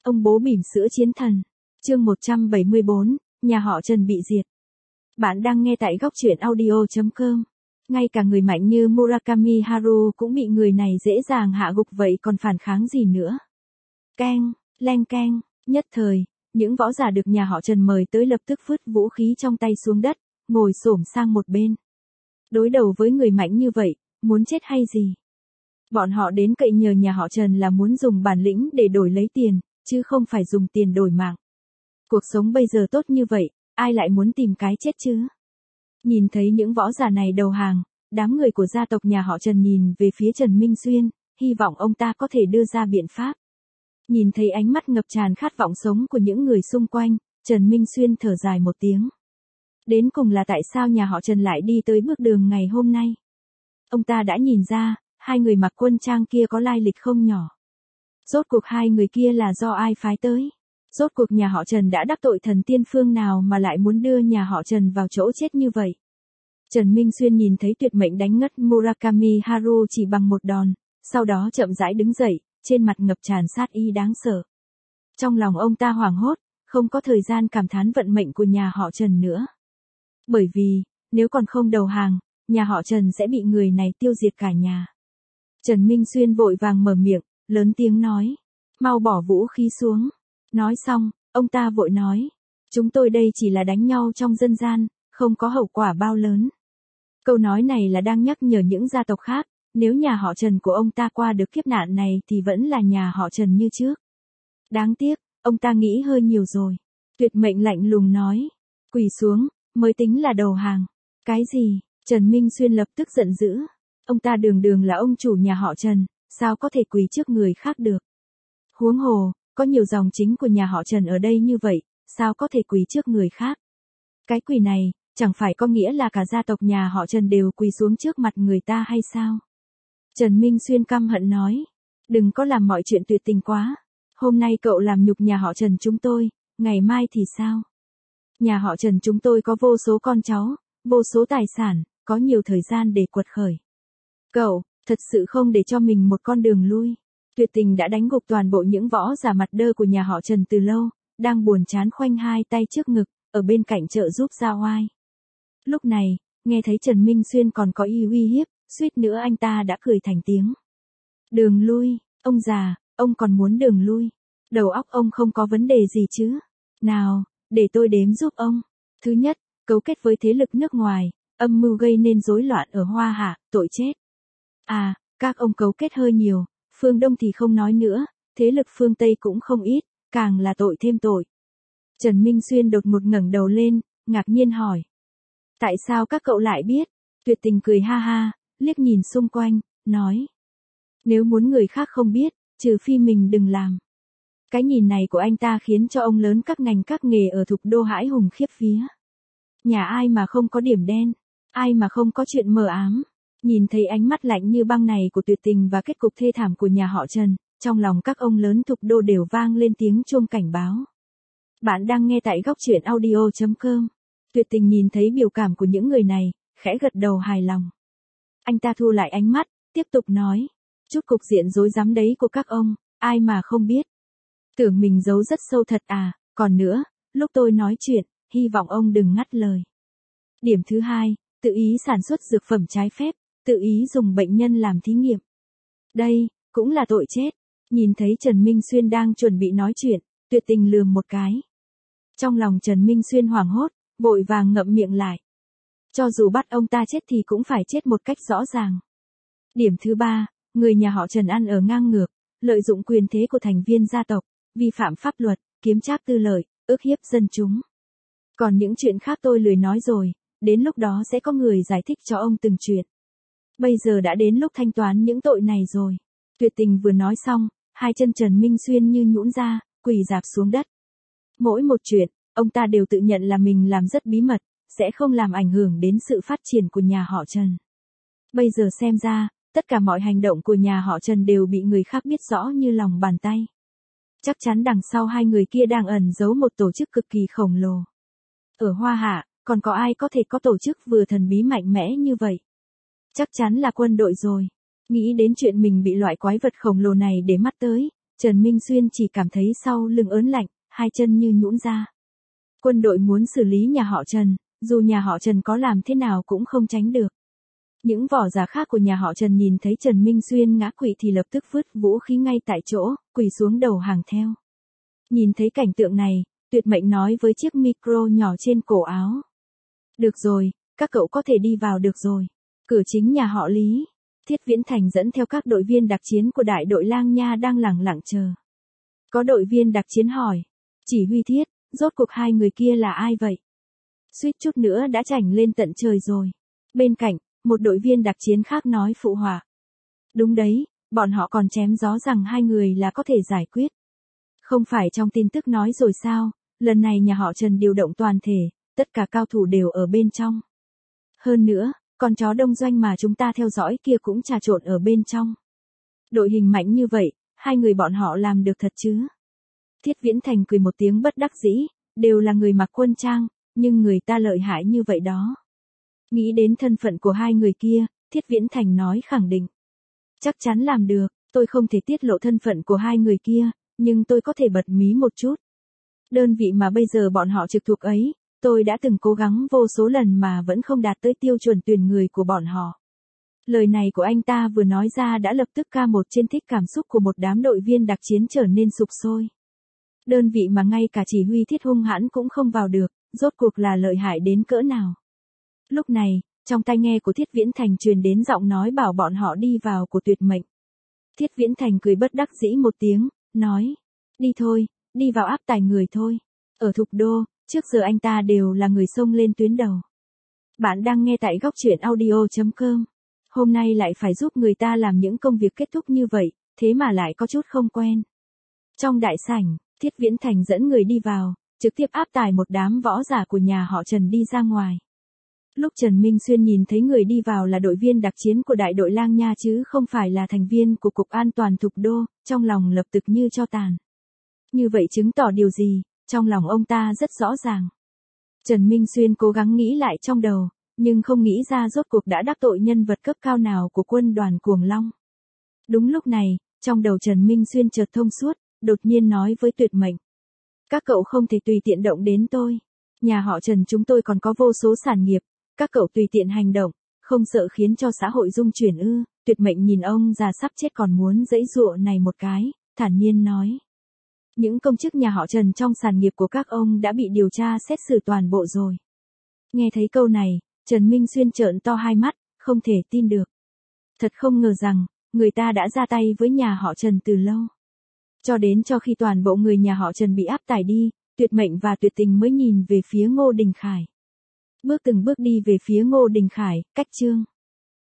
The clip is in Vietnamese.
Ông bố bỉm sữa chiến thần. Chương 174, nhà họ Trần bị diệt. Bạn đang nghe tại góc truyện audio.com. Ngay cả người mạnh như Murakami Haru cũng bị người này dễ dàng hạ gục, vậy còn phản kháng gì nữa. Keng, leng keng, nhất thời, những võ giả được nhà họ Trần mời tới lập tức vứt vũ khí trong tay xuống đất, ngồi xổm sang một bên. Đối đầu với người mạnh như vậy, muốn chết hay gì? Bọn họ đến cậy nhờ nhà họ Trần là muốn dùng bản lĩnh để đổi lấy tiền, chứ không phải dùng tiền đổi mạng. Cuộc sống bây giờ tốt như vậy, ai lại muốn tìm cái chết chứ? Nhìn thấy những võ giả này đầu hàng, đám người của gia tộc nhà họ Trần nhìn về phía Trần Minh Xuyên, hy vọng ông ta có thể đưa ra biện pháp. Nhìn thấy ánh mắt ngập tràn khát vọng sống của những người xung quanh, Trần Minh Xuyên thở dài một tiếng. Đến cùng là tại sao nhà họ Trần lại đi tới bước đường ngày hôm nay? Ông ta đã nhìn ra, hai người mặc quân trang kia có lai lịch không nhỏ. Rốt cuộc hai người kia là do ai phái tới? Rốt cuộc nhà họ Trần đã đắc tội thần tiên phương nào mà lại muốn đưa nhà họ Trần vào chỗ chết như vậy? Trần Minh Xuyên nhìn thấy tuyệt mệnh đánh ngất Murakami Haru chỉ bằng một đòn, sau đó chậm rãi đứng dậy, trên mặt ngập tràn sát ý đáng sợ. Trong lòng ông ta hoảng hốt, không có thời gian cảm thán vận mệnh của nhà họ Trần nữa. Bởi vì, nếu còn không đầu hàng, nhà họ Trần sẽ bị người này tiêu diệt cả nhà. Trần Minh Xuyên vội vàng mở miệng, lớn tiếng nói, mau bỏ vũ khí xuống. Nói xong, ông ta vội nói, chúng tôi đây chỉ là đánh nhau trong dân gian, không có hậu quả bao lớn. Câu nói này là đang nhắc nhở những gia tộc khác, nếu nhà họ Trần của ông ta qua được kiếp nạn này thì vẫn là nhà họ Trần như trước. Đáng tiếc, ông ta nghĩ hơi nhiều rồi. Tuyệt mệnh lạnh lùng nói, quỳ xuống, mới tính là đầu hàng. Cái gì? Trần Minh Xuyên lập tức giận dữ. Ông ta đường đường là ông chủ nhà họ Trần, sao có thể quỳ trước người khác được? Huống hồ, có nhiều dòng chính của nhà họ Trần ở đây như vậy, sao có thể quỳ trước người khác? Cái quỳ này, chẳng phải có nghĩa là cả gia tộc nhà họ Trần đều quỳ xuống trước mặt người ta hay sao? Trần Minh Xuyên căm hận nói, đừng có làm mọi chuyện tuyệt tình quá. Hôm nay cậu làm nhục nhà họ Trần chúng tôi, ngày mai thì sao? Nhà họ Trần chúng tôi có vô số con cháu, vô số tài sản, có nhiều thời gian để quật khởi. Cậu, thật sự không để cho mình một con đường lui. Tuyệt tình đã đánh gục toàn bộ những võ giả mặt đơ của nhà họ Trần từ lâu, đang buồn chán khoanh hai tay trước ngực, ở bên cạnh trợ giúp Gia Oai. Lúc này, nghe thấy Trần Minh Xuyên còn có ý uy hiếp, suýt nữa anh ta đã cười thành tiếng. Đường lui, ông già, ông còn muốn đường lui. Đầu óc ông không có vấn đề gì chứ? Nào, để tôi đếm giúp ông. Thứ nhất, cấu kết với thế lực nước ngoài, âm mưu gây nên rối loạn ở Hoa Hạ, tội chết. À, các ông cấu kết hơi nhiều, phương Đông thì không nói nữa, thế lực phương Tây cũng không ít, càng là tội thêm tội. Trần Minh Xuyên đột ngột ngẩng đầu lên, ngạc nhiên hỏi. Tại sao các cậu lại biết? Tuyệt tình cười ha ha, liếc nhìn xung quanh, nói. Nếu muốn người khác không biết, trừ phi mình đừng làm. Cái nhìn này của anh ta khiến cho ông lớn các ngành các nghề ở Thục Đô hãi hùng khiếp vía. Nhà ai mà không có điểm đen, ai mà không có chuyện mờ ám. Nhìn thấy ánh mắt lạnh như băng này của tuyệt tình và kết cục thê thảm của nhà họ Trần, trong lòng các ông lớn Thục Đô đều vang lên tiếng chuông cảnh báo. Bạn đang nghe tại góc truyện audio.com. Tuyệt tình nhìn thấy biểu cảm của những người này, khẽ gật đầu hài lòng. Anh ta thu lại ánh mắt, tiếp tục nói. Chút cục diện rối rắm đấy của các ông, ai mà không biết. Tưởng mình giấu rất sâu thật à, còn nữa, lúc tôi nói chuyện, hy vọng ông đừng ngắt lời. Điểm thứ hai, tự ý sản xuất dược phẩm trái phép, tự ý dùng bệnh nhân làm thí nghiệm. Đây, cũng là tội chết. Nhìn thấy Trần Minh Xuyên đang chuẩn bị nói chuyện, tuyệt tình lườm một cái. Trong lòng Trần Minh Xuyên hoảng hốt, vội vàng ngậm miệng lại. Cho dù bắt ông ta chết thì cũng phải chết một cách rõ ràng. Điểm thứ ba, người nhà họ Trần ăn ở ngang ngược, lợi dụng quyền thế của thành viên gia tộc, vi phạm pháp luật, kiếm trác tư lợi, ức hiếp dân chúng. Còn những chuyện khác tôi lười nói rồi, đến lúc đó sẽ có người giải thích cho ông từng chuyện. Bây giờ đã đến lúc thanh toán những tội này rồi. Tuyệt tình vừa nói xong, hai chân Trần Minh Xuyên như nhũn ra, quỳ rạp xuống đất. Mỗi một chuyện, ông ta đều tự nhận là mình làm rất bí mật, sẽ không làm ảnh hưởng đến sự phát triển của nhà họ Trần. Bây giờ xem ra, tất cả mọi hành động của nhà họ Trần đều bị người khác biết rõ như lòng bàn tay. Chắc chắn đằng sau hai người kia đang ẩn giấu một tổ chức cực kỳ khổng lồ. Ở Hoa Hạ, còn có ai có thể có tổ chức vừa thần bí mạnh mẽ như vậy? Chắc chắn là quân đội rồi. Nghĩ đến chuyện mình bị loại quái vật khổng lồ này để mắt tới, Trần Minh Xuyên chỉ cảm thấy sau lưng ớn lạnh, hai chân như nhũn ra. Quân đội muốn xử lý nhà họ Trần, dù nhà họ Trần có làm thế nào cũng không tránh được. Những võ giả khác của nhà họ Trần nhìn thấy Trần Minh Xuyên ngã quỵ thì lập tức vứt vũ khí ngay tại chỗ, quỳ xuống đầu hàng theo. Nhìn thấy cảnh tượng này, Tuyệt Mệnh nói với chiếc micro nhỏ trên cổ áo. Được rồi, các cậu có thể đi vào được rồi. Cửa chính nhà họ Lý. Thiết Viễn Thành dẫn theo các đội viên đặc chiến của đại đội Lang Nha đang lẳng lặng chờ. Có đội viên đặc chiến hỏi. Chỉ huy Thiết, rốt cuộc hai người kia là ai vậy? Suýt chút nữa đã chảnh lên tận trời rồi. Bên cạnh, một đội viên đặc chiến khác nói phụ họa. Đúng đấy, bọn họ còn chém gió rằng hai người là có thể giải quyết. Không phải trong tin tức nói rồi sao, lần này nhà họ Trần điều động toàn thể, tất cả cao thủ đều ở bên trong. Hơn nữa, con chó đông doanh mà chúng ta theo dõi kia cũng trà trộn ở bên trong. Đội hình mạnh như vậy, hai người bọn họ làm được thật chứ? Thiết Viễn Thành cười một tiếng bất đắc dĩ, đều là người mặc quân trang, nhưng người ta lợi hại như vậy đó. Nghĩ đến thân phận của hai người kia, Thiết Viễn Thành nói khẳng định. Chắc chắn làm được, tôi không thể tiết lộ thân phận của hai người kia, nhưng tôi có thể bật mí một chút. Đơn vị mà bây giờ bọn họ trực thuộc ấy, tôi đã từng cố gắng vô số lần mà vẫn không đạt tới tiêu chuẩn tuyển người của bọn họ. Lời này của anh ta vừa nói ra đã lập tức ca một trên thích cảm xúc của một đám đội viên đặc chiến trở nên sục sôi. Đơn vị mà ngay cả chỉ huy Thiết hung hãn cũng không vào được, rốt cuộc là lợi hại đến cỡ nào. Lúc này, trong tai nghe của Thiết Viễn Thành truyền đến giọng nói bảo bọn họ đi vào của Tuyệt Mệnh. Thiết Viễn Thành cười bất đắc dĩ một tiếng, nói, đi thôi, đi vào áp tải người thôi. Ở Thục Đô, trước giờ anh ta đều là người xông lên tuyến đầu. Bạn đang nghe tại góc truyện audio.com. Hôm nay lại phải giúp người ta làm những công việc kết thúc như vậy, thế mà lại có chút không quen. Trong đại sảnh, Thiết Viễn Thành dẫn người đi vào, trực tiếp áp tải một đám võ giả của nhà họ Trần đi ra ngoài. Lúc Trần Minh Xuyên nhìn thấy người đi vào là đội viên đặc chiến của đại đội Lang Nha chứ không phải là thành viên của Cục An toàn Thục Đô, trong lòng lập tức như tro tàn. Như vậy chứng tỏ điều gì, trong lòng ông ta rất rõ ràng. Trần Minh Xuyên cố gắng nghĩ lại trong đầu, nhưng không nghĩ ra rốt cuộc đã đắc tội nhân vật cấp cao nào của quân đoàn Cuồng Long. Đúng lúc này, trong đầu Trần Minh Xuyên chợt thông suốt, đột nhiên nói với Tuyệt Mệnh. Các cậu không thể tùy tiện động đến tôi. Nhà họ Trần chúng tôi còn có vô số sản nghiệp, các cậu tùy tiện hành động, không sợ khiến cho xã hội rung chuyển ư? Tuyệt Mệnh nhìn ông già sắp chết còn muốn giãy giụa này một cái, thản nhiên nói. Những công chức nhà họ Trần trong sản nghiệp của các ông đã bị điều tra xét xử toàn bộ rồi. Nghe thấy câu này, Trần Minh Xuyên trợn to hai mắt, không thể tin được. Thật không ngờ rằng, người ta đã ra tay với nhà họ Trần từ lâu. Cho khi toàn bộ người nhà họ Trần bị áp tải đi, Tuyệt Mệnh và Tuyệt Tình mới nhìn về phía Ngô Đình Khải. Bước từng bước đi về phía Ngô Đình Khải, cách chương.